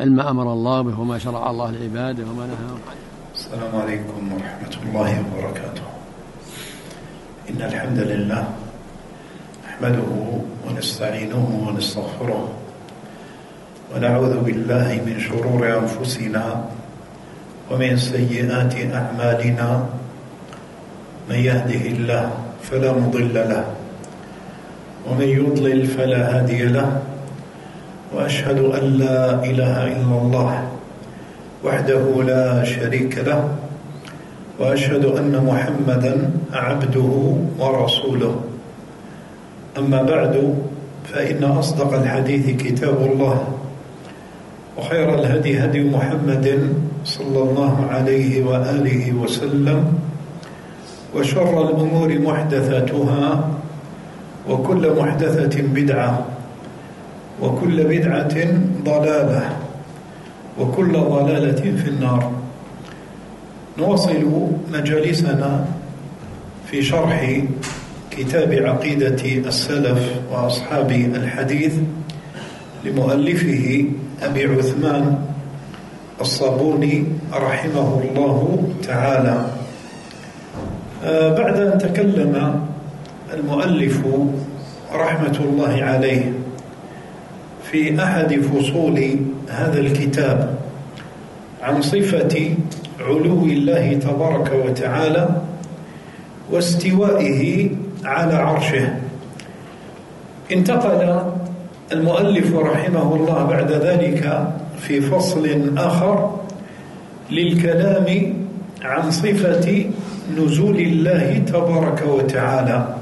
علم ما أمر الله به وما شرع الله لعباده وما نهى عنه. السلام عليكم ورحمة الله وبركاته. إن الحمد لله نحمده ونستعينه ونستغفره ونعوذ بالله من شرور أنفسنا ومن سيئات أعمالنا. من يهده الله فلا مضل له ومن يضلل فلا هادي له، وأشهد أن لا إله إلا الله وحده لا شريك له، وأشهد أن محمدا عبده ورسوله. أما بعد، فإن أصدق الحديث كتاب الله، وخير الهدي هدي محمد صلى الله عليه وآله وسلم، وشر الأمور محدثاتها، وكل محدثة بدعة، وكل بدعة ضلالة، وكل ضلالة في النار. نواصل مجالسنا في شرح كتاب عقيدة السلف وأصحاب الحديث لمؤلفه أبي عثمان الصابوني رحمه الله تعالى. بعد أن تكلم المؤلف رحمة الله عليه في أحد فصول هذا الكتاب عن صفة علو الله تبارك وتعالى واستوائه على عرشه، انتقل المؤلف رحمه الله بعد ذلك في فصل آخر للكلام عن صفة نزول الله تبارك وتعالى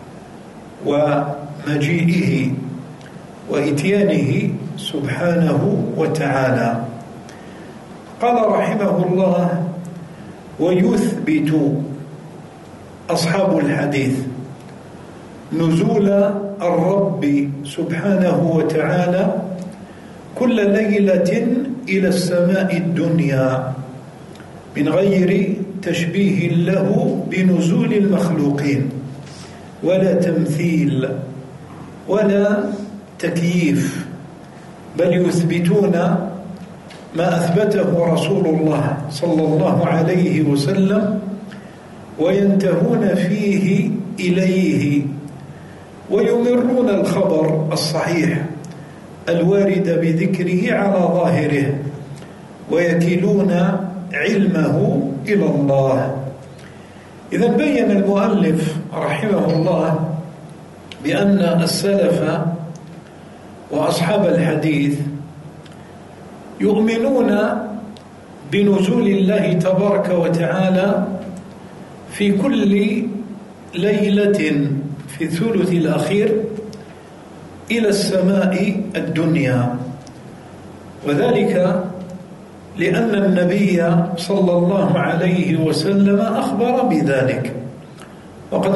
ومجيئه وإتيانه سبحانه وتعالى. قال رحمه الله: ويثبت أصحاب الحديث نزول الرب سبحانه وتعالى كل ليلة إلى السماء الدنيا من غير تشبيه له بنزول المخلوقين، ولا تمثيل ولا تكييف، بل يثبتون ما أثبته رسول الله صلى الله عليه وسلم، وينتهون فيه إليه، ويمرون الخبر الصحيح الوارد بذكره على ظاهره، ويكلون علمه إلى الله. إذن بين المؤلف رحمه الله بأن السلف وأصحاب الحديث يؤمنون بنزول الله تبارك وتعالى في كل ليلة في الثلث الأخير إلى السماء الدنيا، وذلك لأن النبي صلى الله عليه وسلم أخبر بذلك. وقد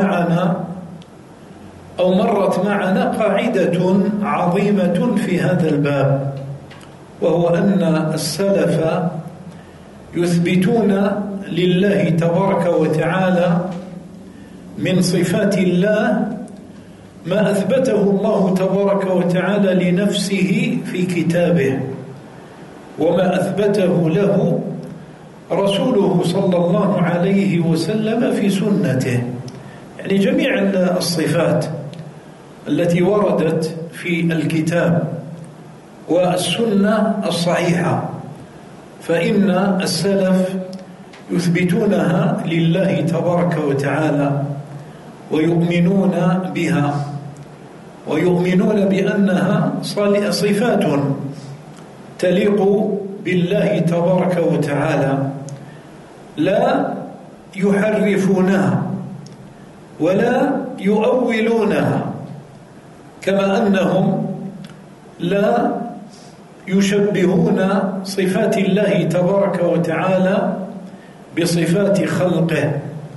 مرت معنا قاعدة عظيمة في هذا الباب، وهو أن السلف يثبتون لله تبارك وتعالى من صفات الله ما أثبته الله تبارك وتعالى لنفسه في كتابه، وما أثبته له رسوله صلى الله عليه وسلم في سنته، يعني جميع الصفات التي وردت في الكتاب والسنة الصحيحة، فإن السلف يثبتونها لله تبارك وتعالى ويؤمنون بها، ويؤمنون بأنها صفات تليق بالله تبارك وتعالى، لا يحرفونها ولا يؤولونها، كما أنهم لا يشبهون صفات الله تبارك وتعالى بصفات خلقه،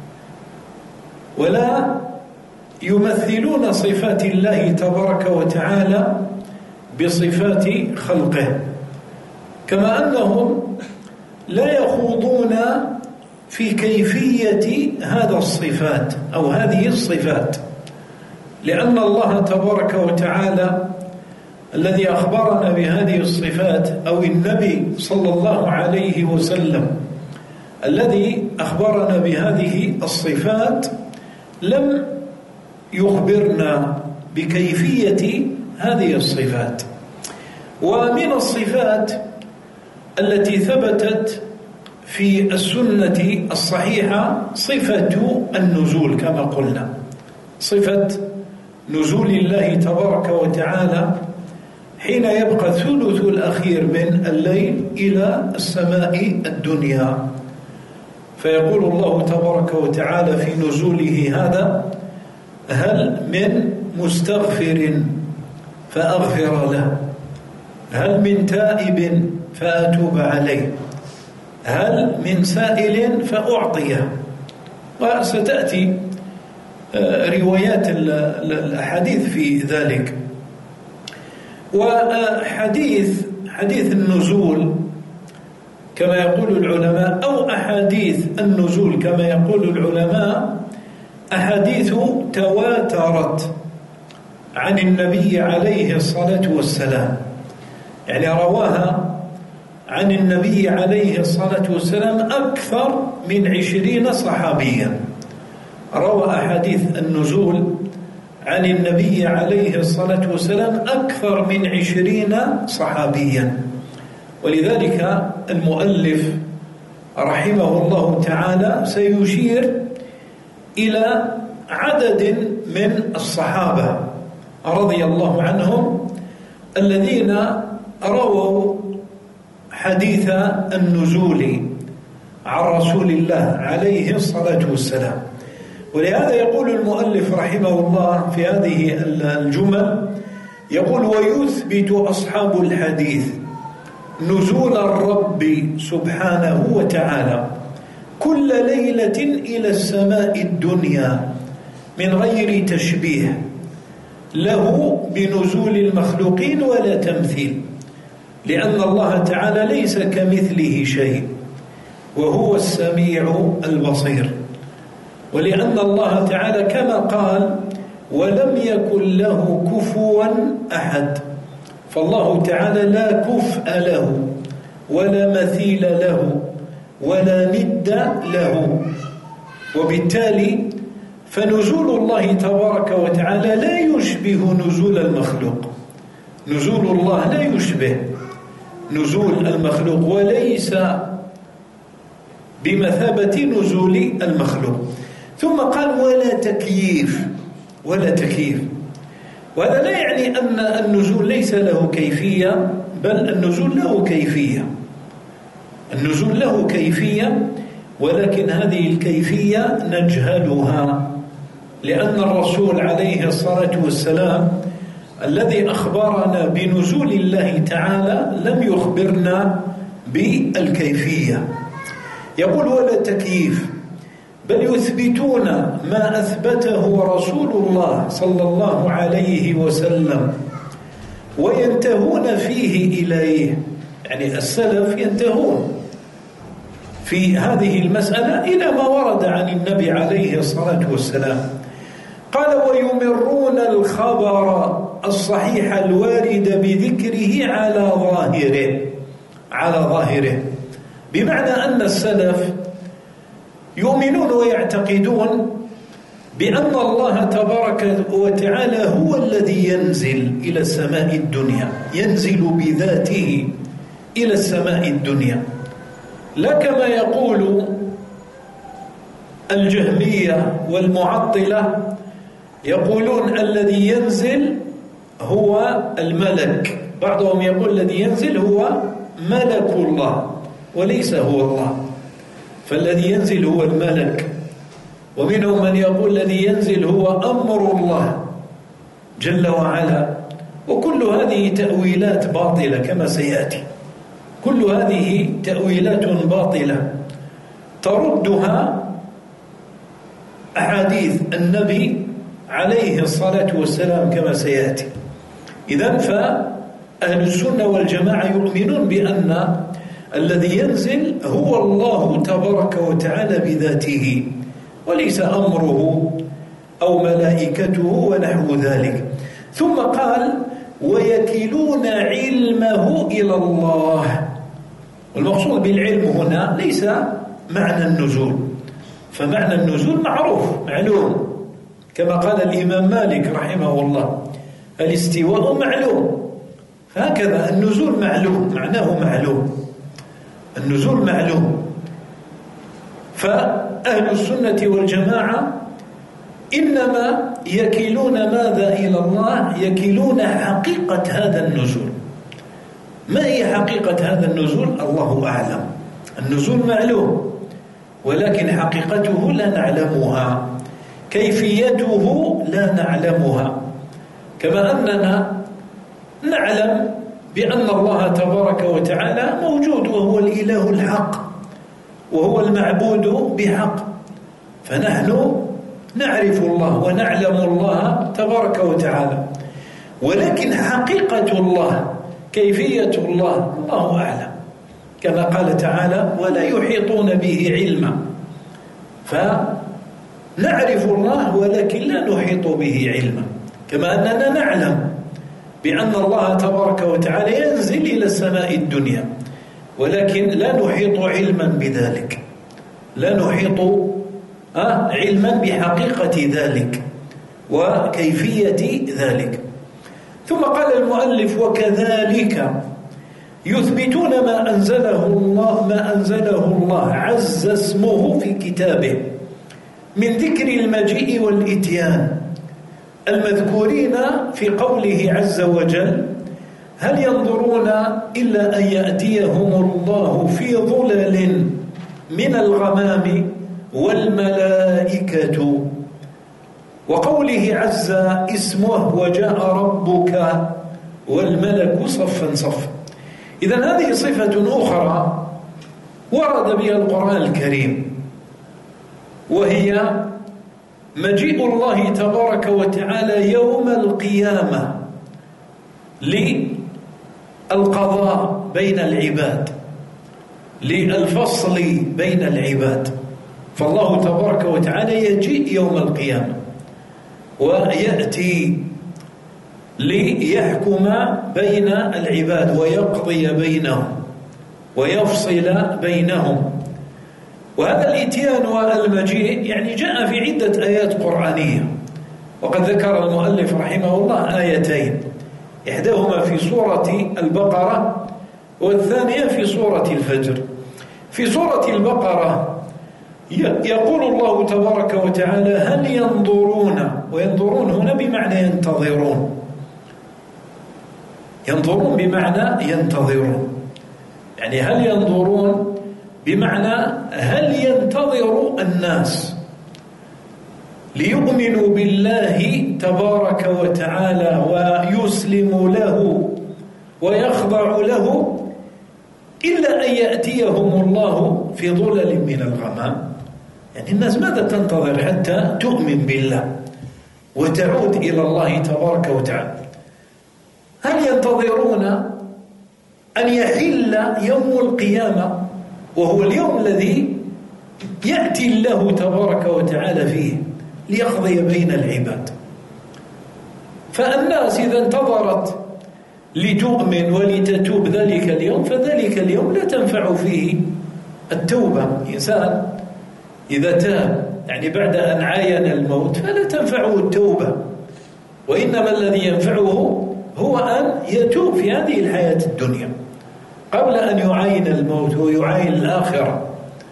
ولا يمثلون صفات الله تبارك وتعالى بصفات خلقه، كما أنهم لا يخوضون في كيفية هذا الصفات أو هذه الصفات، لأن الله تبارك وتعالى الذي أخبرنا بهذه الصفات، أو النبي صلى الله عليه وسلم الذي أخبرنا بهذه الصفات، لم يخبرنا بكيفية هذه الصفات. ومن الصفات التي ثبتت في السنة الصحيحة صفة النزول، كما قلنا، صفة نزول الله تبارك وتعالى حين يبقى الثلث الأخير من الليل إلى السماء الدنيا، فيقول الله تبارك وتعالى في نزوله هذا: هل من مستغفر فأغفر له، هل من تائب فأتوب عليه، هل من سائل فأعطيه. وستأتي روايات الأحاديث في ذلك. وحديث النزول كما يقول العلماء، أو أحاديث النزول كما يقول العلماء، أحاديث تواترت عن النبي عليه الصلاة والسلام، يعني رواها عن النبي عليه الصلاة والسلام أكثر من 20 صحابيا، روى أحاديث النزول عن النبي عليه الصلاة والسلام أكثر من 20 صحابيا. ولذلك المؤلف رحمه الله تعالى سيشير إلى عدد من الصحابة رضي الله عنهم الذين رووا حديث النزول عن رسول الله عليه الصلاة والسلام. ولهذا يقول المؤلف رحمه الله في هذه الجمل، يقول: ويثبت أصحاب الحديث نزول الرب سبحانه وتعالى كل ليلة إلى السماء الدنيا من غير تشبيه له بنزول المخلوقين ولا تمثيل، لأن الله تعالى ليس كمثله شيء وهو السميع البصير، ولأن الله تعالى كما قال: ولم يكن له كفوا أحد، فالله تعالى لا كفء له ولا مثيل له ولا ند له. وبالتالي فنزول الله تبارك وتعالى لا يشبه نزول المخلوق، نزول الله لا يشبه نزول المخلوق وليس بمثابة نزول المخلوق. ثم قال: ولا تكييف. وهذا لا يعني أن النزول ليس له كيفية، بل النزول له كيفية، النزول له كيفية، ولكن هذه الكيفية نجهلها، لأن الرسول عليه الصلاة والسلام الذي أخبرنا بنزول الله تعالى لم يخبرنا بالكيفية. يقول: ولا تكييف، بل يثبتون ما أثبته رسول الله صلى الله عليه وسلم وينتهون فيه إليه، يعني السلف ينتهون في هذه المسألة إلى ما ورد عن النبي عليه الصلاة والسلام. قال: ويمرون الخبر الصحيح الوارد بذكره على ظاهره، بمعنى أن السلف يؤمنون ويعتقدون بأن الله تبارك وتعالى هو الذي ينزل إلى السماء الدنيا، ينزل بذاته إلى السماء الدنيا، لا كما يقول الجهمية والمعطلة، يقولون الذي ينزل هو الملك، بعضهم يقول الذي ينزل هو ملك الله وليس هو الله، فالذي ينزل هو الملك. ومنهم من يقول الذي ينزل هو أمر الله جل وعلا. وكل هذه تأويلات باطلة كما سيأتي، كل هذه تأويلات باطلة تردها أحاديث النبي عليه الصلاة والسلام كما سيأتي. إذن فأهل السنة والجماعة يؤمنون بأن الذي ينزل هو الله تبارك وتعالى بذاته، وليس أمره أو ملائكته ونحو ذلك. ثم قال: ويكلون علمه إلى الله. والمقصود بالعلم هنا ليس معنى النزول، فمعنى النزول معروف معلوم، كما قال الإمام مالك رحمه الله: الاستواء معلوم. هكذا النزول معلوم، معناه معلوم، النزول معلوم. فأهل السنة والجماعة إنما يكلون ماذا إلى الله؟ يكلون حقيقة هذا النزول. ما هي حقيقة هذا النزول؟ الله أعلم. النزول معلوم، ولكن حقيقته لا نعلمها، كيفيته لا نعلمها. كما أننا نعلم بأن الله تبارك وتعالى موجود، وهو الإله الحق، وهو المعبود بحق، فنحن نعرف الله ونعلم الله تبارك وتعالى. ولكن حقيقة الله، كيفية الله، الله أعلم، كما قال تعالى: ولا يحيطون به علما. فنعرف الله ولكن لا نحيط به علما، كما أننا نعلم بأن الله تبارك وتعالى ينزل إلى السماء الدنيا، ولكن لا نحيط علما بذلك، لا نحيط علما بحقيقة ذلك وكيفية ذلك. ثم قال المؤلف: وكذلك يثبتون ما أنزله الله عز اسمه في كتابه من ذكر المجيء والإتيان المذكورين في قوله عز وجل: هل ينظرون إلا أن يأتيهم الله في ظلل من الغمام والملائكة، وقوله عز اسمه: وجاء ربك والملك صفا صفا. إذن هذه صفة أخرى ورد بها القرآن الكريم، وهي مجيء الله تبارك وتعالى يوم القيامة للقضاء بين العباد، للفصل بين العباد. فالله تبارك وتعالى يجيء يوم القيامة ويأتي ليحكم بين العباد ويقضي بينهم ويفصل بينهم. وهذا الإتيان والمجيء يعني جاء في عدة آيات قرآنية، وقد ذكر المؤلف رحمه الله آيتين، إحداهما في سورة البقرة والثانية في سورة الفجر. في سورة البقرة يقول الله تبارك وتعالى: هل ينظرون، وينظرون هنا بمعنى ينتظرون، ينظرون بمعنى ينتظرون، يعني هل ينظرون بمعنى هل ينتظر الناس ليؤمنوا بالله تبارك وتعالى ويسلموا له ويخضعوا له إلا أن يأتيهم الله في ظلل من الغمام. يعني الناس ماذا تنتظر حتى تؤمن بالله وتعود إلى الله تبارك وتعالى؟ هل ينتظرون أن يحل يوم القيامة، وهو اليوم الذي يأتي الله تبارك وتعالى فيه ليقضي بين العباد؟ فالناس إذا انتظرت لتؤمن ولتتوب ذلك اليوم، فذلك اليوم لا تنفع فيه التوبة. إنسان إذا تاب يعني بعد أن عاين الموت فلا تنفعه التوبة، وإنما الذي ينفعه هو أن يتوب في هذه الحياة الدنيا قبل أن يعاين الموت ويعاين الآخرة.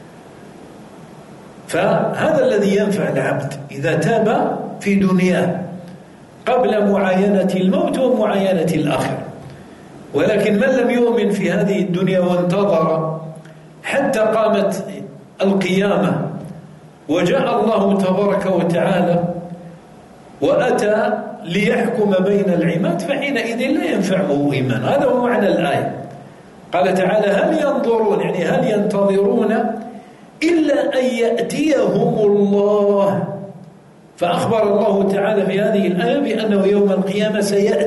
فهذا الذي ينفع العبد إذا تاب في دنياه قبل معاينة الموت ومعاينة الآخرة. ولكن من لم يؤمن في هذه الدنيا وانتظر حتى قامت القيامة وجاء الله تبارك وتعالى وأتى ليحكم بين العباد، فحينئذ لا ينفعه إيمان. هذا هو معنى الآية. قال تعالى: هل ينظرون، يعني هل ينتظرون إلا أن يأتيهم الله. فأخبر الله تعالى في هذه الآية بأنه يوم القيامة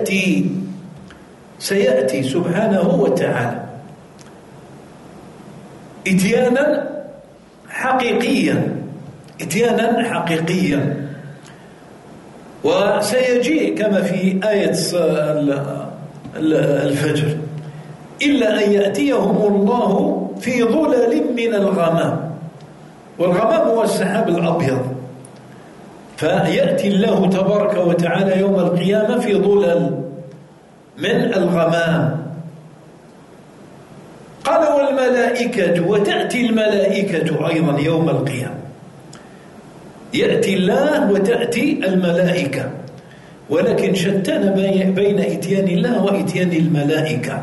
سيأتي سبحانه وتعالى إتيانا حقيقيا، وسيجيء كما في آية الفجر، إلا أن يأتيهم الله في ظلل من الغمام، والغمام هو السحاب الأبيض، فيأتي الله تبارك وتعالى يوم القيامة في ظلل من الغمام. قال والملائكة، وتأتي الملائكة أيضا يوم القيامة، يأتي الله وتأتي الملائكة، ولكن شتان بين إتيان الله وإتيان الملائكة.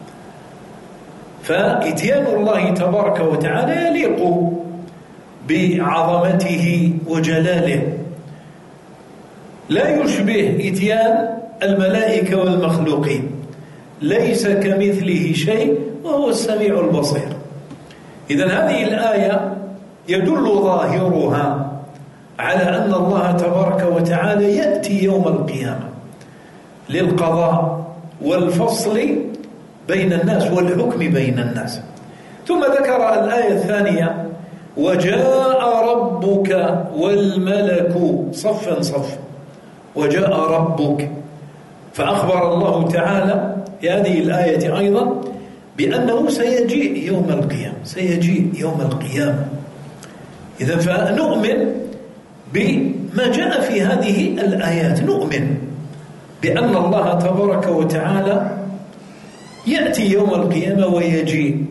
فإتيان الله تبارك وتعالى يليق بعظمته وجلاله، لا يشبه إتيان الملائكة والمخلوقين، ليس كمثله شيء وهو السميع البصير. إذن هذه الآية يدل ظاهرها على أن الله تبارك وتعالى يأتي يوم القيامة للقضاء والفصل بين الناس والحكم بين الناس. ثم ذكر الآية الثانية: وجاء ربك والملك صفا صفا، وجاء ربك، فأخبر الله تعالى في هذه الآية أيضا بأنه سيجيء يوم القيامة، سيجيء يوم القيامة. إذن فنؤمن بما جاء في هذه الآيات، نؤمن بأن الله تبارك وتعالى يأتي يوم القيامة ويجيء.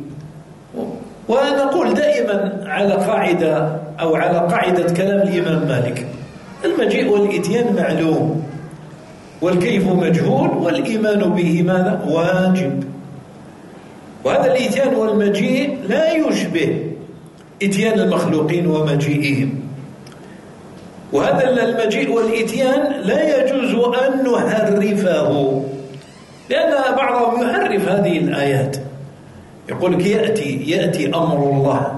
ونقول دائما على قاعدة أو على قاعدة كلام الإمام مالك: المجيء والإتيان معلوم، والكيف مجهول، والإيمان به ماذا؟ واجب. وهذا الإتيان والمجيء لا يشبه إتيان المخلوقين ومجيئهم، وهذا المجيء والإتيان لا يجوز أن نحرفه، لأن بعضهم يحرف هذه الآيات، يقول لك يأتي أمر الله،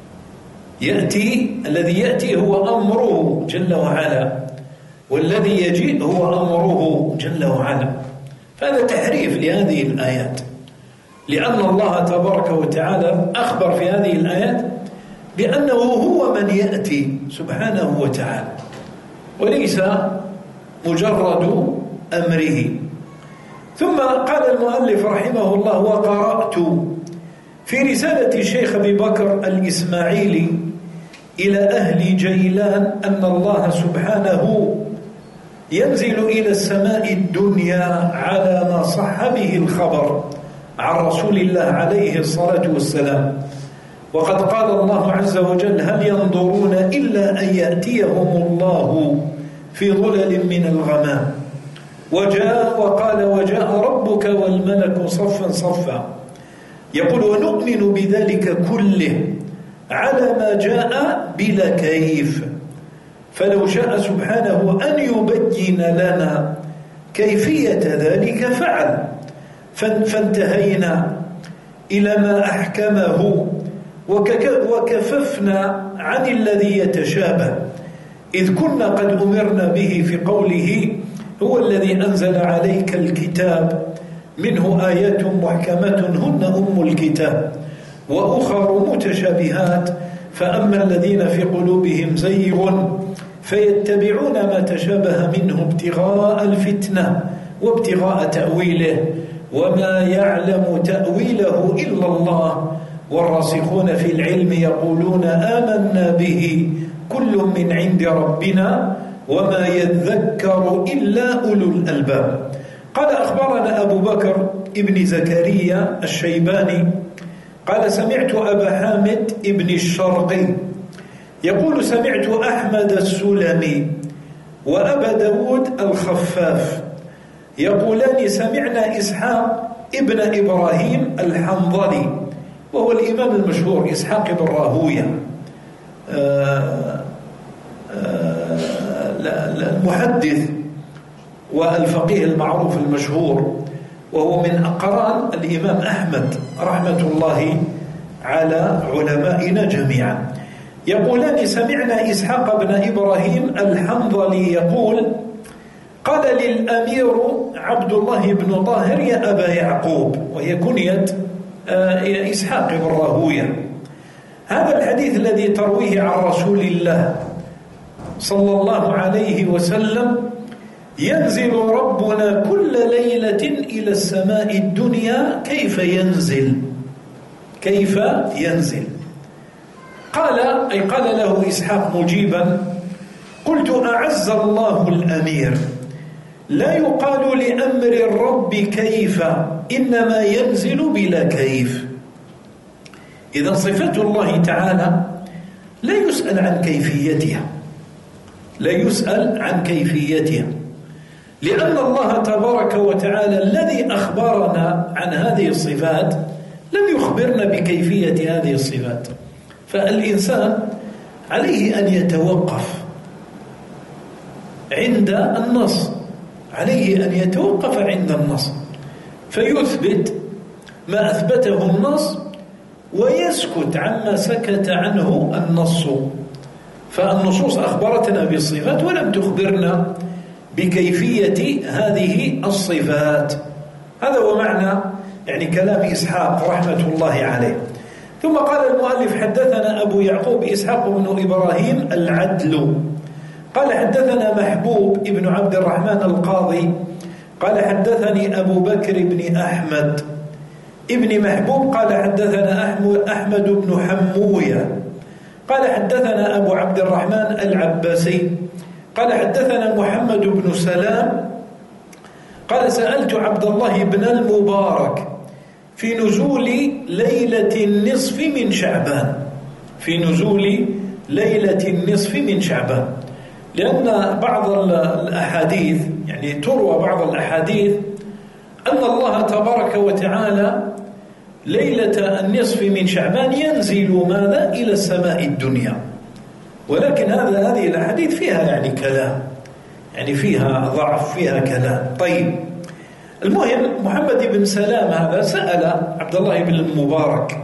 يأتي، الذي يأتي هو أمره جل وعلا، والذي يجيء هو أمره جل وعلا. فهذا تحريف لهذه الآيات، لأن الله تبارك وتعالى أخبر في هذه الآيات بأنه هو من يأتي سبحانه وتعالى، وليس مجرد أمره. ثم قال المؤلف رحمه الله: وقرأت في رسالة الشيخ أبي بكر الإسماعيلي إلى أهل جيلان أن الله سبحانه ينزل إلى السماء الدنيا على ما صح به الخبر عن رسول الله عليه الصلاة والسلام. وقد قال الله عز وجل: هل ينظرون إلا أن يأتيهم الله في ظلل من الغمام. وقال: وجاء ربك والملك صفا صفا. يقول: ونؤمن بذلك كله على ما جاء بلا كيف، فلو شاء سبحانه أن يبين لنا كيفية ذلك فعل، فانتهينا إلى ما أحكمه وكففنا عن الذي يتشابه، إذ كنا قد أمرنا به في قوله: هو الذي أنزل عليك الكتاب منه آيات محكمات هن أم الكتاب وأخر متشابهات، فأما الذين في قلوبهم زيغ فيتبعون ما تشابه منه ابتغاء الفتنة وابتغاء تأويله، وما يعلم تأويله إلا الله، والراسخون في العلم يقولون آمنا به كل من عند ربنا وما يذكر إلا أولو الألباب. قال: أخبرنا أبو بكر ابن زكريا الشيباني قال: سمعت أبا حامد ابن الشرقي يقول: سمعت أحمد السلمي وأبا داود الخفاف يقولان: سمعنا إسحاق ابن إبراهيم الحنظلي، وهو الإمام المشهور إسحاق بن راهوية المحدث والفقيه المعروف المشهور، وهو من أقران الإمام أحمد رحمة الله على علمائنا جميعا. يقولان: سمعنا إسحاق بن إبراهيم الحنظلي يقول: قال للأمير عبد الله بن طاهر: يا أبا يعقوب، وهي كنية إسحاق بن راهوية. هذا الحديث الذي ترويه عن رسول الله صلى الله عليه وسلم ينزل ربنا كل ليلة إلى السماء الدنيا، كيف ينزل؟ كيف ينزل؟ قال له إسحاق مجيبا: قلت: أعز الله الأمير، لا يقال لأمر الرب كيف، إنما ينزل بلا كيف. إذا صفة الله تعالى لا يسأل عن كيفيتها، لا يسأل عن كيفيتها، لأن الله تبارك وتعالى الذي أخبرنا عن هذه الصفات لم يخبرنا بكيفية هذه الصفات. فالإنسان عليه أن يتوقف عند النص، عليه أن يتوقف عند النص فيثبت ما أثبته النص ويسكت عما سكت عنه النص. فالنصوص أخبرتنا بالصفات ولم تخبرنا بكيفية هذه الصفات. هذا هو معنى كلام إسحاق رحمة الله عليه. ثم قال المؤلف: حدثنا أبو يعقوب إسحاق بن إبراهيم العدل قال حدثنا محبوب ابن عبد الرحمن القاضي قال حدثني أبو بكر بن أحمد ابن محبوب قال حدثنا أحمد بن حموية قال حدثنا أبو عبد الرحمن العباسي قال حدثنا محمد بن سلام قال سألت عبد الله بن المبارك في نزول ليلة النصف من شعبان، في نزول ليلة النصف من شعبان، لأن بعض الأحاديث تروى بعض الأحاديث أن الله تبارك وتعالى ليلة النصف من شعبان ينزل ماذا؟ إلى السماء الدنيا، ولكن هذه الأحاديث فيها كلام، فيها ضعف، فيها كلام. طيب، المهم محمد بن سلام هذا سأل عبد الله بن المبارك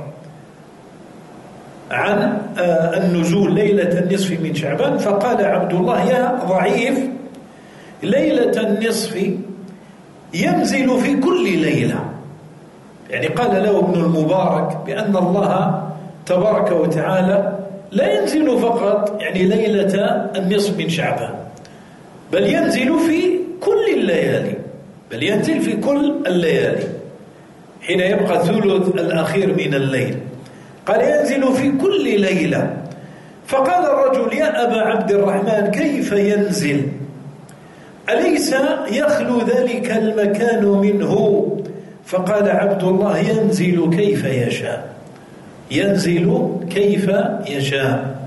عن النزول ليلة النصف من شعبان، فقال عبد الله: يا ضعيف، ليلة النصف ينزل في كل ليلة. قال له ابن المبارك بأن الله تبارك وتعالى لا ينزل فقط ليلة النصف من شعبان، بل ينزل في كل الليالي، بل ينزل في كل الليالي حين يبقى الثلث الأخير من الليل. قال: ينزل في كل ليلة. فقال الرجل: يا أبا عبد الرحمن، كيف ينزل؟ أليس يخلو ذلك المكان منه؟ فقال عبد الله: ينزل كيف يشاء، ينزل كيف يشاء.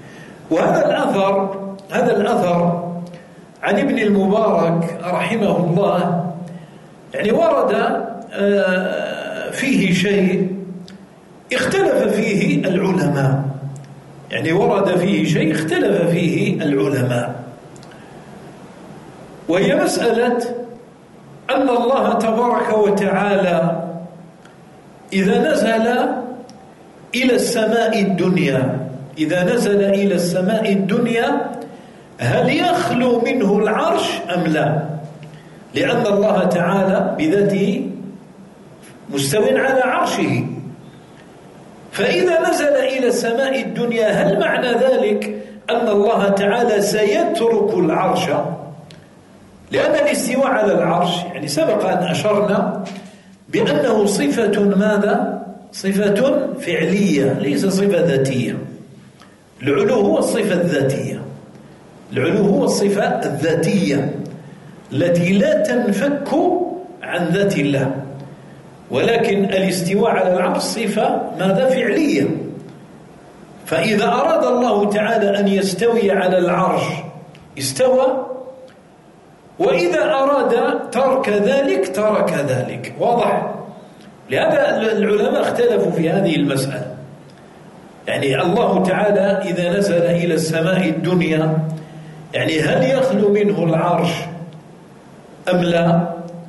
هذا الأثر عن ابن المبارك رحمه الله ورد فيه شيء اختلف فيه العلماء، ورد فيه شيء اختلف فيه العلماء، وهي مسألة أن الله تبارك وتعالى إذا نزل إلى السماء الدنيا، إذا نزل إلى السماء الدنيا هل يخلو منه العرش أم لا؟ لأن الله تعالى بذاته مستو على عرشه، فإذا نزل إلى السماء الدنيا هل معنى ذلك أن الله تعالى سيترك العرش؟ لأن الاستواء على العرش سبق أن أشرنا بأنه صفة ماذا؟ صفة فعلية ليس صفة ذاتية. العلو هو الصفة الذاتية، العلو هو الصفة الذاتية التي لا تنفك عن ذات الله، ولكن الاستواء على العرش صفة ماذا؟ فعلية. فإذا أراد الله تعالى أن يستوي على العرش استوى، وإذا أراد ترك ذلك ترك ذلك. واضح؟ لهذا العلماء اختلفوا في هذه المسألة. الله تعالى إذا نزل إلى السماء الدنيا هل يخلو منه العرش أم لا؟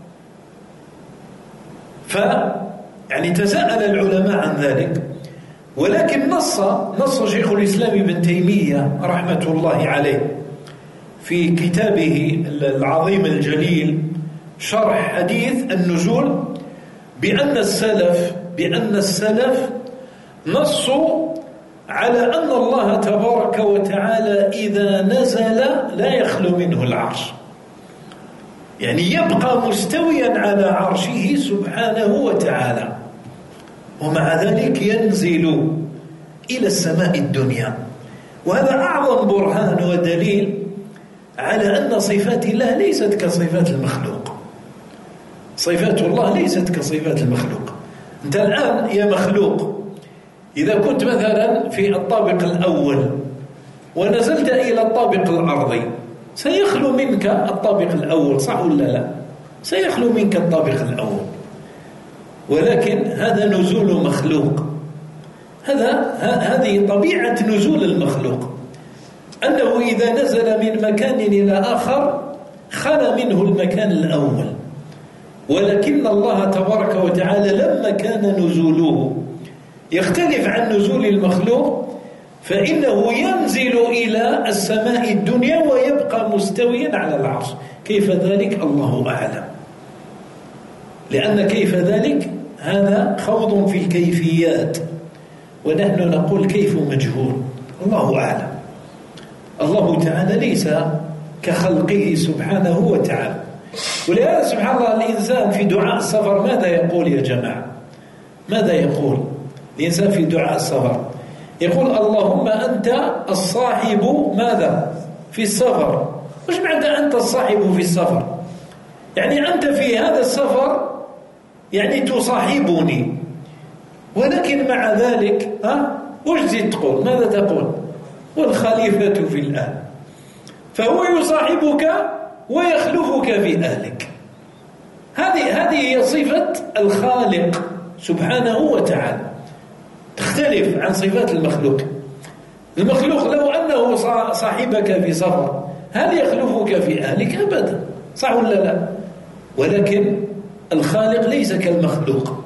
تساءل العلماء عن ذلك، ولكن نص شيخ الإسلام ابن تيمية رحمة الله عليه في كتابه العظيم الجليل شرح حديث النزول بأن السلف نصوا على أن الله تبارك وتعالى إذا نزل لا يخلو منه العرش. يعني يبقى مستويا على عرشه سبحانه وتعالى، ومع ذلك ينزل إلى السماء الدنيا. وهذا أعظم برهان ودليل على أن صفات الله ليست كصفات المخلوق. صفات الله ليست كصفات المخلوق. أنت الآن يا مخلوق إذا كنت مثلا في الطابق الأول ونزلت إلى الطابق الأرضي سيخلو منك الطابق الأول، صح ولا لا؟ سيخلو منك الطابق الأول، ولكن هذا نزول مخلوق. هذه طبيعة نزول المخلوق، أنه إذا نزل من مكان إلى آخر خلا منه المكان الأول. ولكن الله تبارك وتعالى لما كان نزوله يختلف عن نزول المخلوق، فإنه ينزل إلى السماء الدنيا ويبقى مستويا على العرش. كيف ذلك؟ الله أعلم، لأن كيف ذلك هذا خوض في الكيفيات، ونحن نقول كيف مجهول، الله أعلم. الله تعالى ليس كخلقه سبحانه وتعالى. ولهذا سبحان الله الإنسان في دعاء السفر ماذا يقول يا جماعة؟ ماذا يقول الإنسان في دعاء السفر؟ يقول اللهم أنت الصاحب ماذا؟ في السفر. وش معنى أنت الصاحب في السفر؟ يعني أنت في هذا السفر يعني تصاحبني، ولكن مع ذلك وش زيد تقول؟ ماذا تقول؟ والخليفة في الأهل، فهو يصاحبك ويخلفك في أهلك. هذه هي صفة الخالق سبحانه وتعالى، تختلف عن صفات المخلوق. المخلوق لو أنه صاحبك في سفر هل يخلفك في أهلك؟ أبدا، صح ولا لا؟ ولكن الخالق ليس كالمخلوق.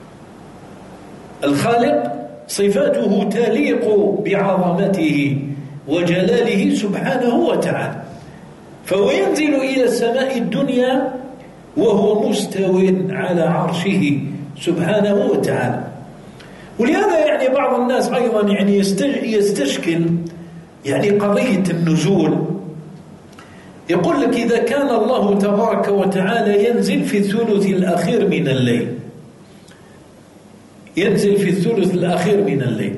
الخالق صفاته تليق بعظمته وجلاله سبحانه وتعالى، فهو ينزل إلى السماء الدنيا وهو مستو على عرشه سبحانه وتعالى. ولهذا يعني بعض الناس أيضا يعني يستشكل يعني قضية النزول. يقول لك إذا كان الله تبارك وتعالى ينزل في الثلث الأخير من الليل، ينزل في الثلث الأخير من الليل.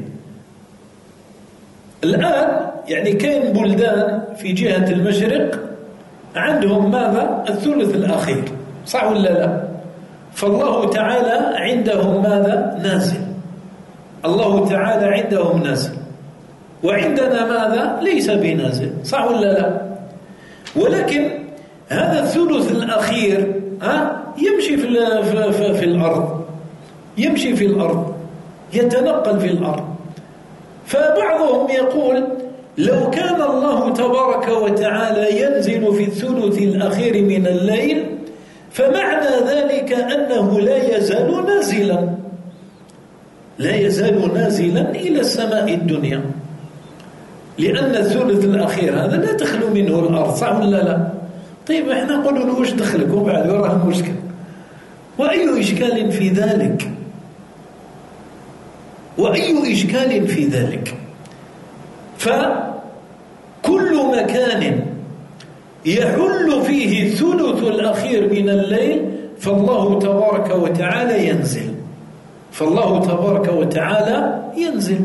الآن يعني كاين بلدان في جهة المشرق عندهم ماذا؟ الثلث الأخير، صح ولا لا؟ فالله تعالى عندهم ماذا؟ نازل. الله تعالى عندهم نازل، وعندنا ماذا؟ ليس بنازل، صح ولا لا؟ ولكن هذا الثلث الأخير يمشي في الأرض، يمشي في الأرض، يتنقل في الأرض. فبعضهم يقول لو كان الله تبارك وتعالى ينزل في الثلث الأخير من الليل فمعنى ذلك أنه لا يزال نازلا، لا يزال نازلا إلى السماء الدنيا، لأن الثلث الأخير هذا لا تخلو منه الأرض، صح ولا لا؟ طيب احنا نقول له وش دخلك وبعد وراه مشكل، وأي إشكال في ذلك؟ وأي إشكال في ذلك؟ فكل مكان يحل فيه الثلث الأخير من الليل فالله تبارك وتعالى ينزل، فالله تبارك وتعالى ينزل.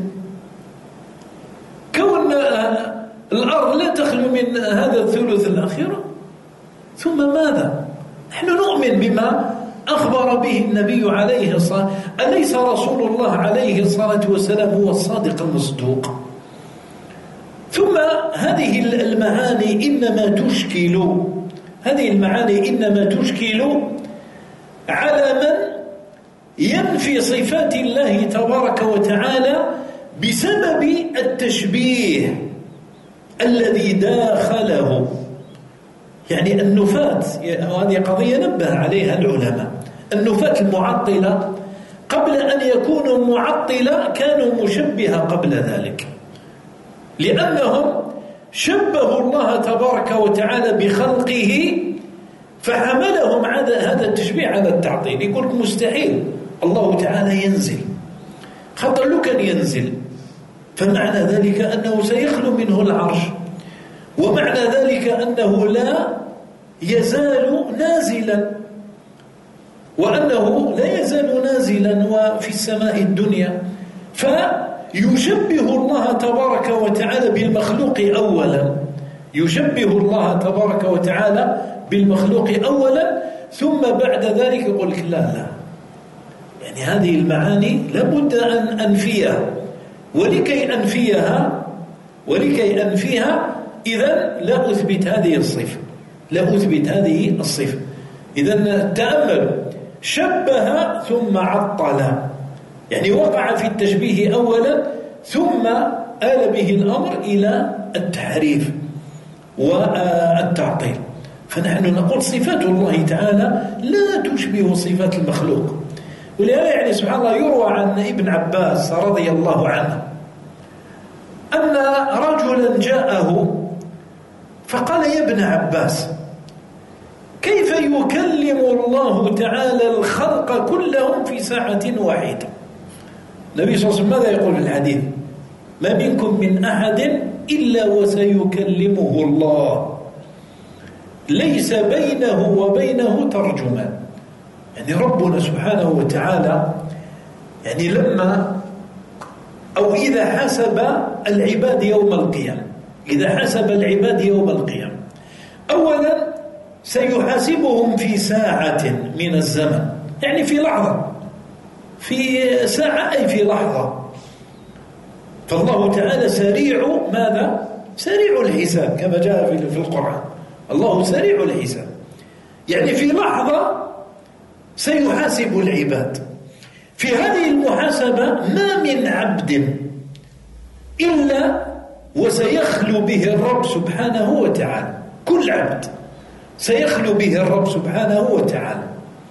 كون الأرض لا تخلو من هذا الثلث الأخير، ثم ماذا؟ نحن نؤمن بما أخبر به النبي عليه الصلاة والسلام. أليس رسول الله عليه الصلاة والسلام هو الصادق المصدوق؟ ثم هذه المعاني إنما تشكل، هذه المعاني إنما تشكل على من ينفي صفات الله تبارك وتعالى بسبب التشبيه الذي داخله. يعني النفاة، وهذه قضية نبه عليها العلماء، النفاة المعطلة قبل أن يكونوا معطلة كانوا مشبهة قبل ذلك، لأنهم شبهوا الله تبارك وتعالى بخلقه فحملهم هذا التشبيه على التعطيل. يقول مستحيل الله تعالى ينزل، خاطر لو كان ينزل فمعنى ذلك أنه سيخلو منه العرش، ومعنى ذلك أنه لا يزال نازلا، وأنه لا يزال نازلا وفي السماء الدنيا، فيشبه الله تبارك وتعالى بالمخلوق أولا، يشبه الله تبارك وتعالى بالمخلوق أولا، ثم بعد ذلك يقول لك لا، يعني هذه المعاني لابد أن أنفيها، ولكي أنفيها إذن لا أثبت هذه الصفة، إذن تأمل، شبه ثم عطل، يعني وقع في التشبيه أولا ثم آل به الأمر إلى التحريف والتعطيل. فنحن نقول صفات الله تعالى لا تشبه صفات المخلوق. ولهذا يعني سبحان الله يروى عن ابن عباس رضي الله عنه أن رجلا جاءه فقال: يا ابن عباس، كيف يكلم الله تعالى الخلق كلهم في ساعة واحدة؟ النبي صلى الله عليه وسلم ماذا يقول في الحديث؟ ما منكم من أحد إلا وسيكلمه الله، ليس بينه وبينه ترجمان. يعني ربنا سبحانه وتعالى يعني لما أو إذا حسب العباد يوم القيامة، أولا سيحاسبهم في ساعة من الزمن، يعني في لحظة، في ساعة أي في لحظة. فالله تعالى سريع ماذا؟ سريع الحساب، كما جاء في القرآن، الله سريع الحساب، يعني في لحظة سيحاسب العباد. في هذه المحاسبة ما من عبد إلا وسيخلو به الرب سبحانه وتعالى، كل عبد سيخلو به الرب سبحانه وتعالى،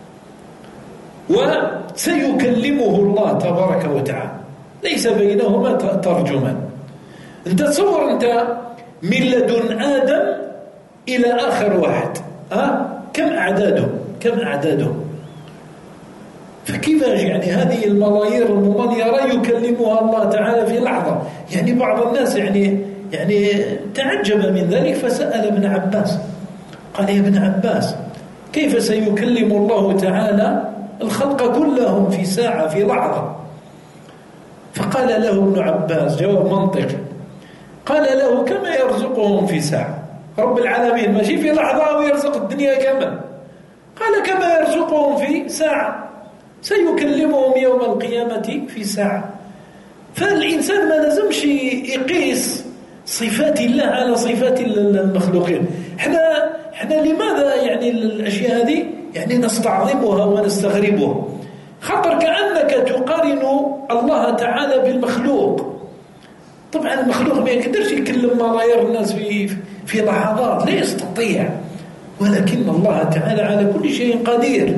وسيكلمه الله تبارك وتعالى، ليس بينهما ترجمان. انت تصور انت من لدن آدم إلى آخر واحد، كم أعدادهم؟ فكيف يعني هذه الملايير الممليرة يكلمها الله تعالى في لحظة؟ يعني بعض الناس يعني تعجب من ذلك، فسأل ابن عباس قال: يا ابن عباس، كيف سيكلم الله تعالى الخلق كلهم في ساعة، في لحظة؟ فقال له ابن عباس جواب منطقي، قال له: كما يرزقهم في ساعة، رب العالمين ماشي في لحظة ويرزق الدنيا كامل، قال: كما يرزقهم في ساعة سيكلمهم يوم القيامة في ساعة. فالإنسان ما لازمش يقيس صفات الله على صفات المخلوقين. احنا لماذا يعني الأشياء هذه يعني نستعظمها ونستغربها؟ خاطر كأنك تقارن الله تعالى بالمخلوق. طبعا المخلوق ما يقدرش يكلم ملايير الناس في لحظات، لا يستطيع، ولكن الله تعالى على كل شيء قدير.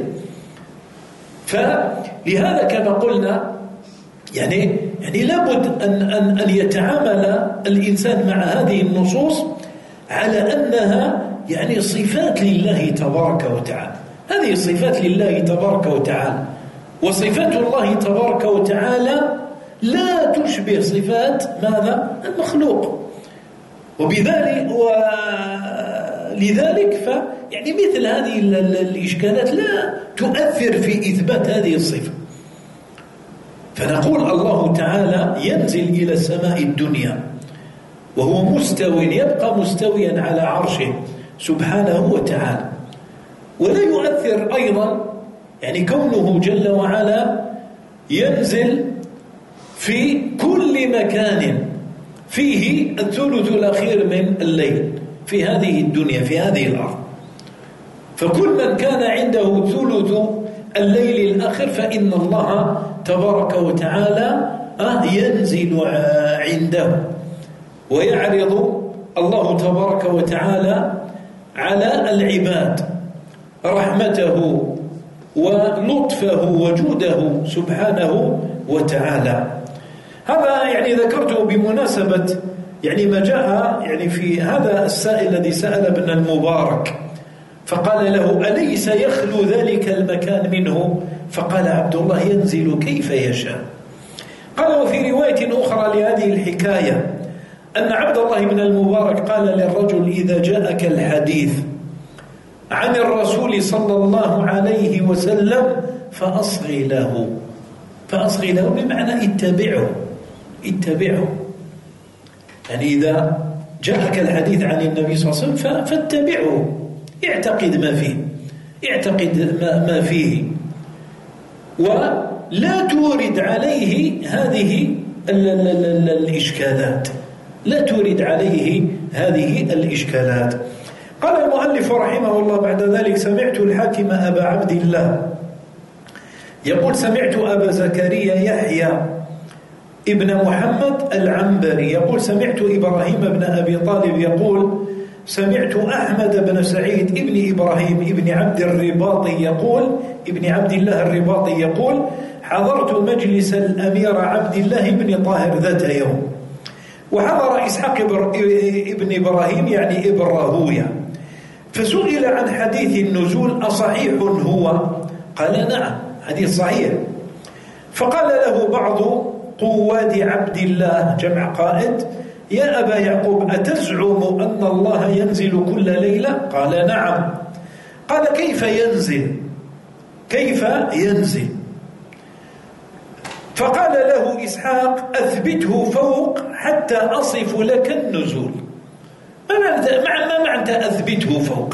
فلهذا كما قلنا يعني لابد أن يتعامل الإنسان مع هذه النصوص على أنها يعني صفات لله تبارك وتعالى، هذه صفات لله تبارك وتعالى، وصفات الله تبارك وتعالى لا تشبه صفات ماذا؟ المخلوق. ولذلك يعني مثل هذه الإشكالات لا تؤثر في إثبات هذه الصفة. فنقول الله تعالى ينزل إلى السماء الدنيا وهو مستوٍ، يبقى مستويا على عرشه سبحانه وتعالى. ولا يؤثر أيضا يعني كونه جل وعلا ينزل في كل مكان فيه الثلث الأخير من الليل في هذه الدنيا، في هذه الأرض. فكل من كان عنده ثلث الليل الآخر فإن الله تبارك وتعالى ينزل عنده، ويعرض الله تبارك وتعالى على العباد رحمته ولطفه وجوده سبحانه وتعالى. هذا يعني ذكرته بمناسبة يعني ما جاء يعني في هذا السائل الذي سأل ابن المبارك فقال له: أليس يخلو ذلك المكان منه؟ فقال عبد الله: ينزل كيف يشاء. قال: وفي رواية أخرى لهذه الحكاية أن عبد الله بن المبارك قال للرجل: إذا جاءك الحديث عن الرسول صلى الله عليه وسلم فأصغي له بمعنى اتبعه. يعني إذا جاءك الحديث عن النبي صلى الله عليه وسلم فاتبعه، اعتقد ما فيه ولا تورد عليه هذه الإشكالات. قال المؤلف رحمه الله بعد ذلك: سمعت الحاكم أبا عبد الله يقول: سمعت أبا زكريا يحيى ابن محمد العنبري يقول: سمعت إبراهيم بن أبي طالب يقول: سمعت أحمد بن سعيد ابن إبراهيم ابن عبد الله الرباطي يقول: حضرت مجلس الأمير عبد الله بن طاهر ذات يوم، وحضر إسحاق ابن إبراهيم يعني ابن راهوية، فسئل عن حديث النزول: أصحيح هو؟ قال: نعم، حديث صحيح. فقال له بعض قواد عبد الله جمع قائد: يا أبا يعقوب، أتزعم أن الله ينزل كل ليلة؟ قال: نعم. قال: كيف ينزل؟ فقال له إسحاق: أثبته فوق حتى أصف لك النزول. ما معنى أثبته فوق؟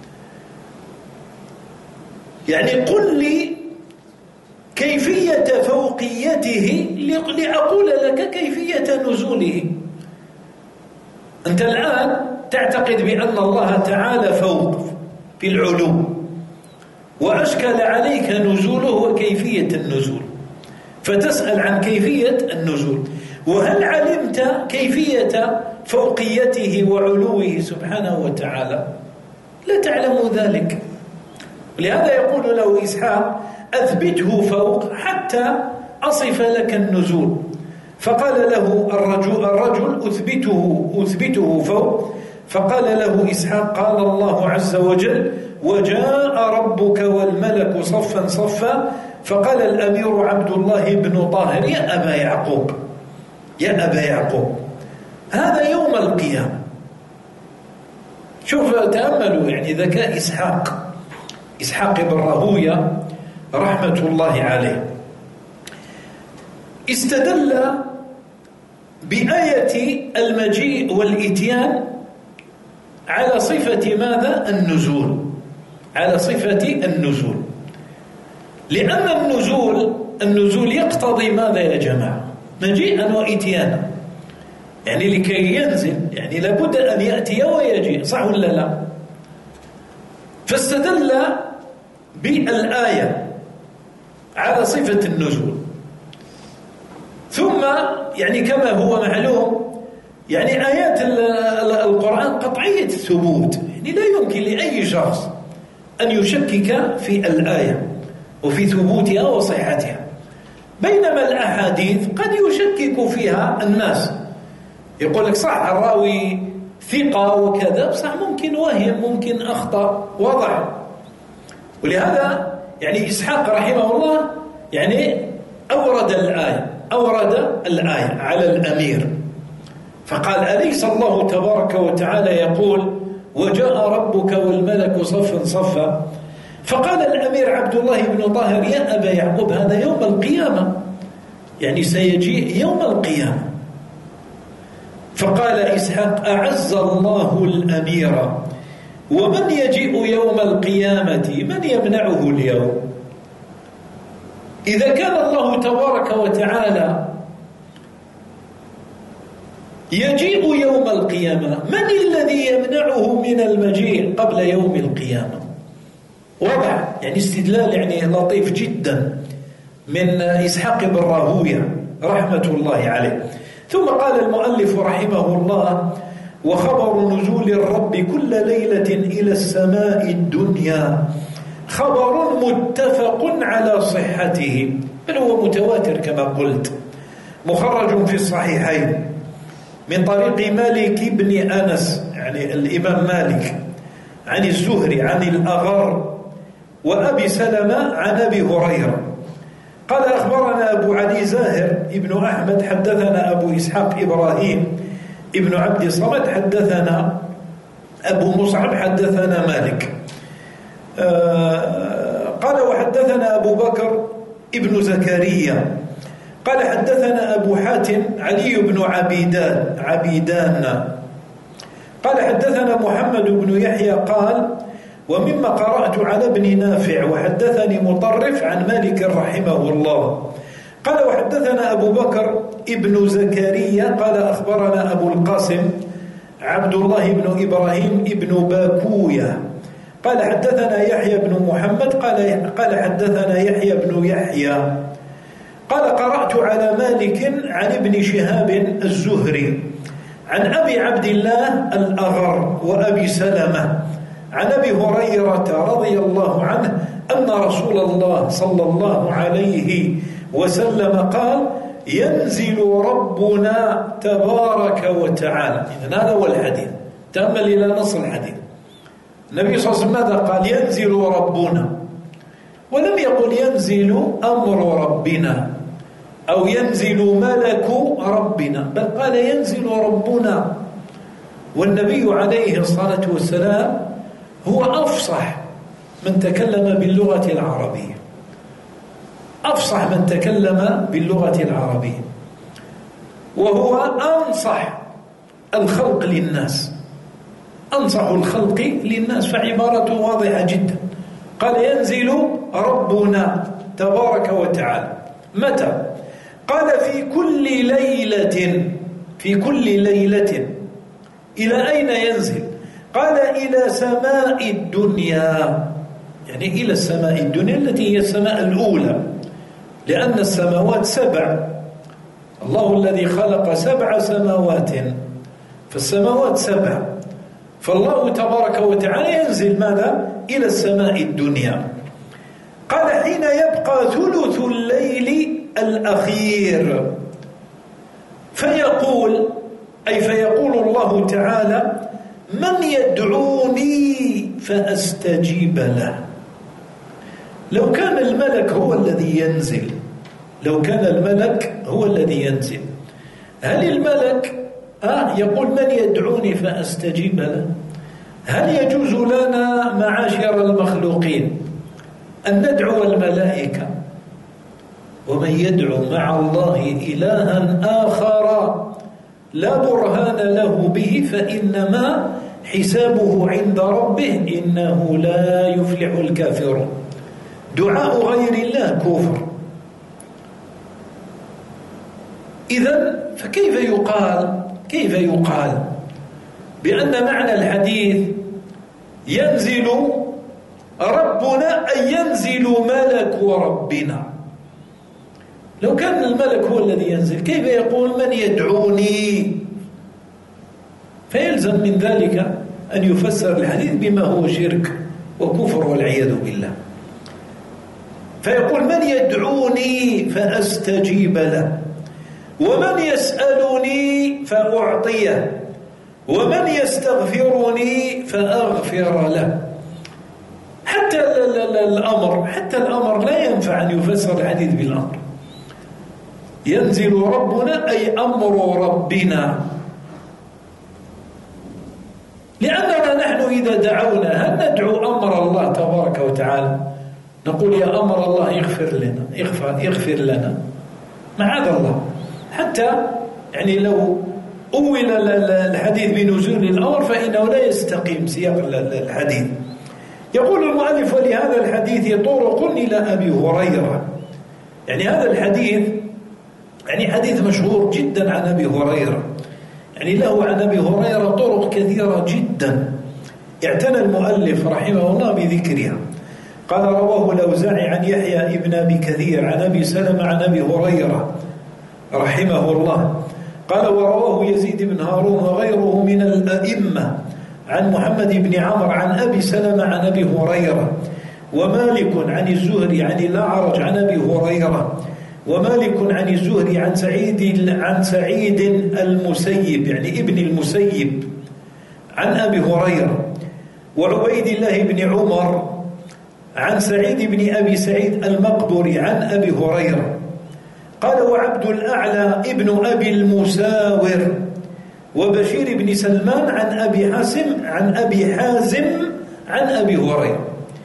يعني قل لي كيفية فوقيته لأقول لك كيفية نزوله. أنت الآن تعتقد بأن الله تعالى فوق في العلو، وأشكل عليك نزوله وكيفية النزول، فتسأل عن كيفية النزول. وهل علمت كيفية فوقيته وعلوه سبحانه وتعالى؟ لا تعلم ذلك. لهذا يقول له إسحاق: أثبته فوق حتى أصف لك النزول. فقال له الرجل: أثبته فوق. فقال له إسحاق: قال الله عز وجل: وجاء ربك والملك صفا صفا. فقال الأمير عبد الله بن طاهر: يا أبا يعقوب، هذا يوم القيامة. شوف، تأملوا يعني ذكاء إسحاق بن راهوية رحمة الله عليه. استدل بآية المجيء والإتيان على صفة ماذا؟ النزول. لأن النزول يقتضي ماذا يا جماعة؟ مجيئا وإتيانا، يعني لكي ينزل يعني لابد أن يأتي ويجيء، صح ولا لا؟ فاستدل بالآية على صفة النزول. ثم يعني كما هو معلوم يعني آيات القرآن قطعية الثبوت، يعني لا يمكن لأي شخص أن يشكك في الآية وفي ثبوتها وصحتها، بينما الأحاديث قد يشكك فيها الناس، يقول لك صح الراوي ثقة وكذا، صح ممكن وهم، ممكن أخطأ، وضع. ولهذا يعني إسحاق رحمه الله يعني أورد الآية على الأمير، فقال: أليس الله تبارك وتعالى يقول: وجاء ربك والملك صفا صفا؟ فقال الأمير عبد الله بن طاهر: يا أبا يعقوب، هذا يوم القيامة، يعني سيجيء يوم القيامة. فقال إسحاق: أعز الله الأمير، ومن يجيء يوم القيامة؟ من يمنعه اليوم؟ إذا كان الله تبارك وتعالى يجيء يوم القيامة، من الذي يمنعه من المجيء قبل يوم القيامة؟ وضع يعني استدلال يعني لطيف جدا من إسحاق بن راهوية رحمة الله عليه. ثم قال المؤلف رحمه الله: وخبر نزول الرب كل ليلة إلى السماء الدنيا خبر متفق على صحته، بل هو متواتر كما قلت، مخرج في الصحيحين من طريق مالك بن أنس يعني الإمام مالك عن الزهري عن الأغر وأبي سلمة عن أبي هريرة قال: أخبرنا أبو علي زاهر ابن أحمد حدثنا أبو إسحاق إبراهيم ابن عبد الصمد حدثنا أبو مصعب حدثنا مالك قال وحدثنا أبو بكر ابن زكريا قال حدثنا أبو حاتم علي بن عبيدان قال حدثنا محمد بن يحيى قال ومما قرأت على ابن نافع وحدثني مطرف عن مالك رحمه الله قال وحدثنا أبو بكر ابن زكريا قال أخبرنا أبو القاسم عبد الله بن إبراهيم ابن باكوية قال حدثنا يحيى بن محمد قال حدثنا يحيى بن يحيى قال قرأت على مالك عن ابن شهاب الزهري عن أبي عبد الله الأغر وأبي سلمة عن أبي هريرة رضي الله عنه أن رسول الله صلى الله عليه وسلم قال ينزل ربنا تبارك وتعالى. إذن هذا هو الحديث. تأمل إلى نص الحديث. النبي صلى الله عليه وسلم ماذا قال؟ ينزل ربنا، ولم يقل ينزل أمر ربنا أو ينزل ملك ربنا، بل قال ينزل ربنا. والنبي عليه الصلاة والسلام هو أفصح من تكلم باللغة العربية، أفصح من تكلم باللغة العربية، وهو أنصح الخلق للناس، أنصح الخلق للناس، فعبارته واضحة جدا. قال ينزل ربنا تبارك وتعالى متى؟ قال في كل ليلة. إلى أين ينزل؟ قال إلى سماء الدنيا، يعني إلى السماء الدنيا التي هي السماء الأولى، لأن السماوات 7، الله الذي خلق 7 سماوات، فالسماوات 7، فالله تبارك وتعالى ينزل ماذا؟ إلى السماء الدنيا. قال حين يبقى ثلث الليل الأخير فيقول الله تعالى من يدعوني فأستجيب له. لو كان الملك هو الذي ينزل، هل الملك يقول من يدعوني فأستجيب له؟ هل يجوز لنا معاشر المخلوقين أن ندعو الملائكة؟ ومن يدعو مع الله إلها آخر لا برهان له به فإنما حسابه عند ربه إنه لا يفلح الكافرون. دعاء غير الله كفر. إذن كيف يقال بأن معنى الحديث ينزل ربنا أي ينزل ملك ربنا؟ لو كان الملك هو الذي ينزل كيف يقول من يدعوني؟ فيلزم من ذلك أن يفسر الحديث بما هو شرك وكفر والعياذ بالله. فيقول من يدعوني فأستجيب له، ومن يسألني فأعطيه، ومن يستغفرني فأغفر له. حتى الأمر لا ينفع أن يفسر الحديث بالأمر. ينزل ربنا أي أمر ربنا، لأننا نحن إذا دعونا هل ندعو أمر الله تبارك وتعالى؟ نقول يا أمر الله يغفر لنا معاذ الله. حتى يعني لو أول الحديث بنزول الأمر فإنه لا يستقيم سياق الحديث. يقول المؤلف ولهذا الحديث طرق إلى أبي هريرة. يعني هذا الحديث يعني حديث مشهور جدا عن أبي هريرة، يعني له عن أبي هريرة طرق كثيرة جدا اعتنى المؤلف رحمه الله بذكرها. قال رواه الأوزاعي عن يحيى ابن أبي كثير عن أبي سلمة عن أبي هريرة رحمه الله. قال ورواه يزيد بن هارون وغيره من الأئمة عن محمد بن عمرو عن أبي سلمة عن أبي هريرة، ومالك عن الزهري عن الأعرج عن أبي هريرة، ومالك عن الزهري عن سعيد المسيب يعني ابن المسيب عن أبي هريرة، وعبيد الله بن عمر عن سعيد بن أبي سعيد المقبري عن أبي هريرة. قال وعبد الأعلى ابن أبي المساور وبشير بن سلمان عن أبي حازم عن أبي هريرة.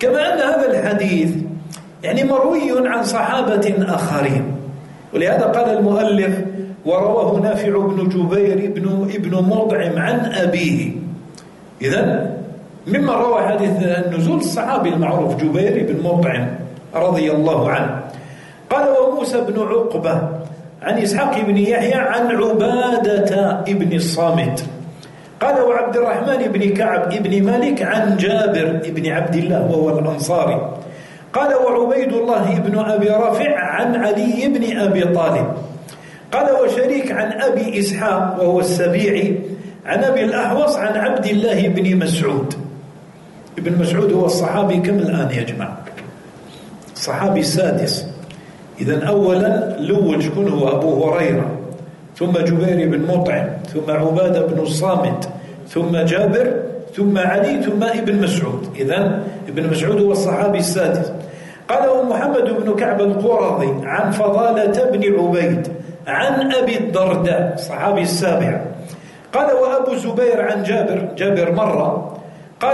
كما أن هذا الحديث يعني مروي عن صحابة آخرين، ولهذا قال المؤلف ورواه نافع بن جبير ابن مطعم عن أبيه. إذن ممن روى حديث النزول الصحابي المعروف جبير بن مطعم رضي الله عنه. قال وموسى بن عقبة عن إسحاق بن يحيى عن عبادة بن الصامت قال وعبد الرحمن بن كعب بن مالك عن جابر بن عبد الله وهو الأنصاري قال وعبيد الله بن أبي رافع عن علي بن أبي طالب قال وشريك عن أبي إسحاق وهو السبيعي عن أبي الأحوص عن عبد الله بن مسعود. ابن مسعود هو الصحابي كم الآن يا جماعة؟ الصحابي السادس. إذن أولا الأول شكون هو؟ أبو هريرة، ثم جبير بن مطعم، ثم عبادة بن الصامت، ثم جابر، ثم علي، ثم ابن مسعود. إذن ابن مسعود هو الصحابي السادس. قال ومحمد بن كعب القرظي عن فضالة بن عبيد عن أبي الدرداء الصحابي السابع قال وأبو زبير عن جابر مرة قال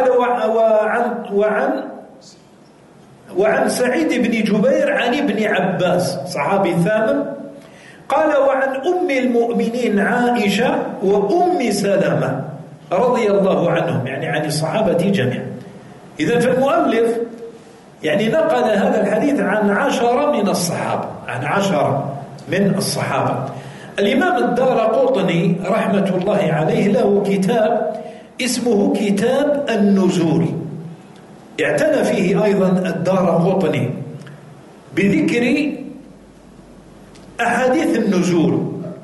وعن سعيد بن جبير عن ابن عباس صحابي الثامن قال وعن أم المؤمنين عائشة وأم سلمة رضي الله عنهم، يعني عن الصحابة جميعا. إذا فالمؤلف يعني نقل هذا الحديث عن 10 من الصحابة، عن 10 من الصحابة. الإمام الدارقطني رحمة الله عليه له كتاب اسمه كتاب النزول، اعتنى فيه أيضا الدارقطني بذكر أحاديث النزول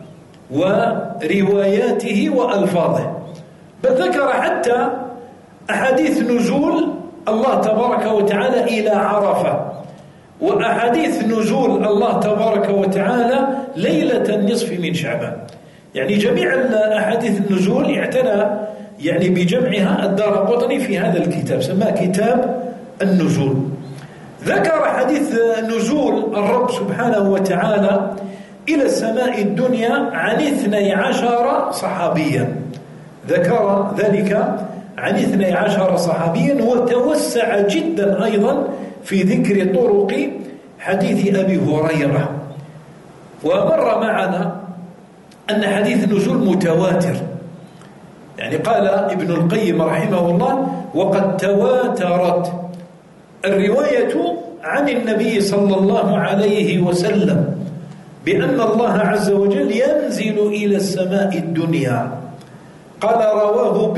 ورواياته وألفاظه، بل ذكر حتى أحاديث نزول الله تبارك وتعالى إلى عرفة، وأحاديث نزول الله تبارك وتعالى ليلة النصف من شعبان. يعني جميع أحاديث النزول اعتنى يعني بجمعها الدارقطني في هذا الكتاب، سماه كتاب النزول. ذكر حديث نزول الرب سبحانه وتعالى إلى السماء الدنيا عن 12 صحابيا، ذكر ذلك عن 12 صحابيا، وتوسع جدا أيضا في ذكر طرق حديث أبي هريرة. ومر معنا أن حديث النزول متواتر، يعني قال ابن القيم رحمه الله وقد تواترت الرواية عن النبي صلى الله عليه وسلم بأن الله عز وجل ينزل إلى السماء الدنيا. قال رواه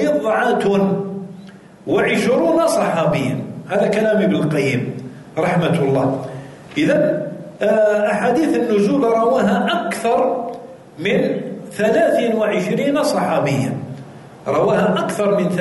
27 صحابيا، هذا كلام ابن القيم رحمة الله. إذن أحاديث النزول رواها أكثر من 23 صحابيا، رواها أكثر من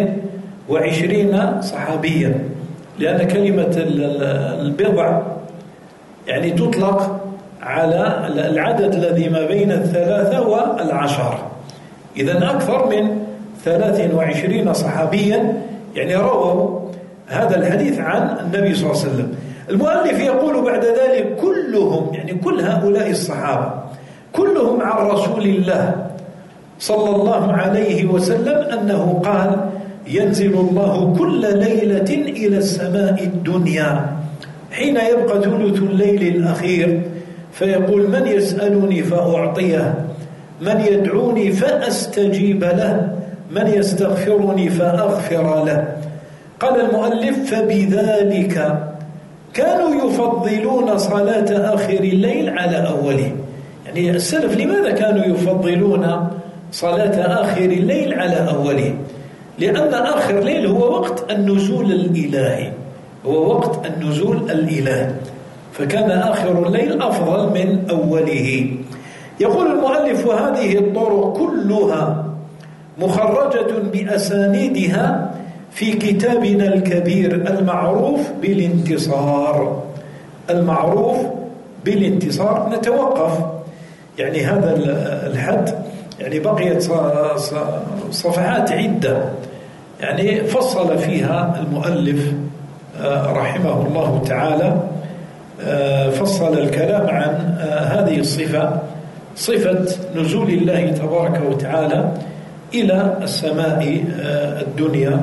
23 صحابيا، لأن كلمة البضع يعني تطلق على العدد الذي ما بين 3 و10. إذن أكثر من 23 صحابيا يعني رووا هذا الحديث عن النبي صلى الله عليه وسلم. المؤلف يقول بعد ذلك كلهم، يعني كل هؤلاء الصحابة كلهم عن رسول الله صلى الله عليه وسلم أنه قال ينزل الله كل ليلة إلى السماء الدنيا حين يبقى ثلث الليل الأخير فيقول من يسألني فأعطيه، من يدعوني فأستجيب له، من يستغفرني فأغفر له. قال المؤلف فبذلك كانوا يفضلون صلاة آخر الليل على أوله. يعني السلف لماذا كانوا يفضلون صلاة آخر الليل على أوله؟ لأن آخر الليل هو وقت النزول الإلهي، هو وقت النزول الإلهي، فكان آخر الليل أفضل من أوله. يقول المؤلف وهذه الطرق كلها مخرجة بأسانيدها في كتابنا الكبير المعروف بالانتصار. المعروف بالانتصار. نتوقف يعني هذا الحد، يعني بقيت صفحات عدة يعني فصل فيها المؤلف رحمه الله تعالى، فصل الكلام عن هذه الصفة، صفة نزول الله تبارك وتعالى إلى السماء الدنيا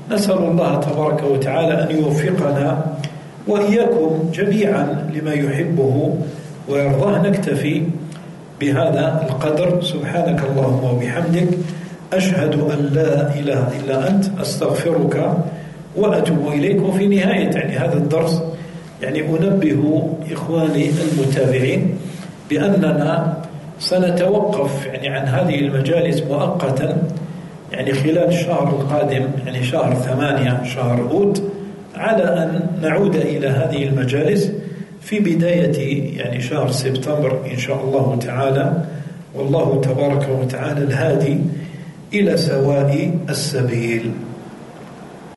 نسأل الله تبارك وتعالى أن يوفقنا وإياكم جميعا لما يحبه ويرضاه. نكتفي بهذا القدر. سبحانك اللهم وبحمدك، أشهد أن لا إله إلا أنت، أستغفرك وأتوب إليك. وفي نهاية هذا الدرس أنبه إخواني المتابعين بأننا سنتوقف عن هذه المجالس مؤقتا خلال الشهر القادم، شهر 8 شهر أوت، على أن نعود إلى هذه المجالس في بداية شهر سبتمبر إن شاء الله تعالى. والله تبارك وتعالى الهادي إلى سواء السبيل.